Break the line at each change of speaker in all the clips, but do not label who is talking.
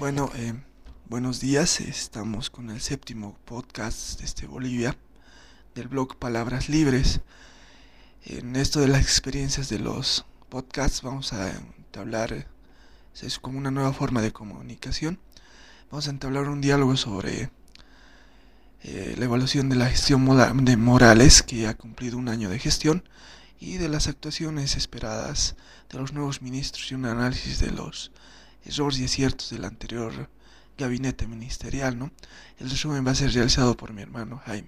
Bueno, buenos días. Estamos con el séptimo podcast desde Bolivia del blog Palabras Libres. En esto de las experiencias de los podcasts vamos a entablar, es como una nueva forma de comunicación. Vamos a entablar un diálogo sobre la evaluación de la gestión de Morales, que ha cumplido un año de gestión, y de las actuaciones esperadas de los nuevos ministros y un análisis de los errores y aciertos del anterior gabinete ministerial, ¿no? El resumen va a ser realizado por mi hermano Jaime.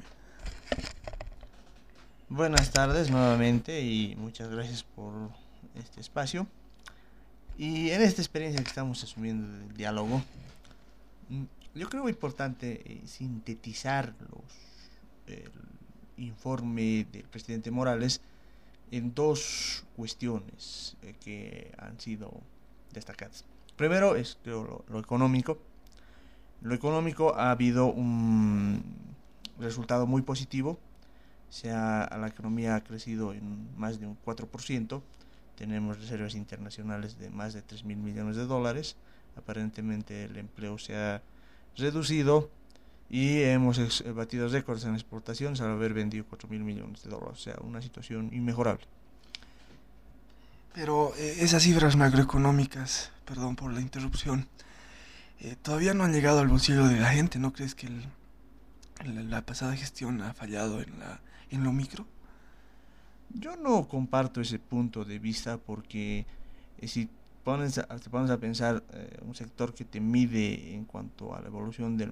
Buenas tardes nuevamente y muchas gracias por este espacio. Y en esta experiencia que estamos asumiendo del diálogo, yo creo importante sintetizar el informe del presidente Morales en dos cuestiones que han sido destacadas. Primero es, creo, lo económico. Lo económico, ha habido un resultado muy positivo. La economía ha crecido en más de un 4%. Tenemos reservas internacionales de más de 3.000 millones de dólares. Aparentemente el empleo se ha reducido y hemos batido récords en exportaciones al haber vendido 4.000 millones de dólares. O sea, una situación inmejorable.
Pero esas cifras macroeconómicas, perdón por la interrupción, todavía no han llegado al bolsillo de la gente. ¿No crees que la pasada gestión ha fallado en lo micro?
Yo no comparto ese punto de vista porque si te pones a pensar, un sector que te mide en cuanto a la evolución del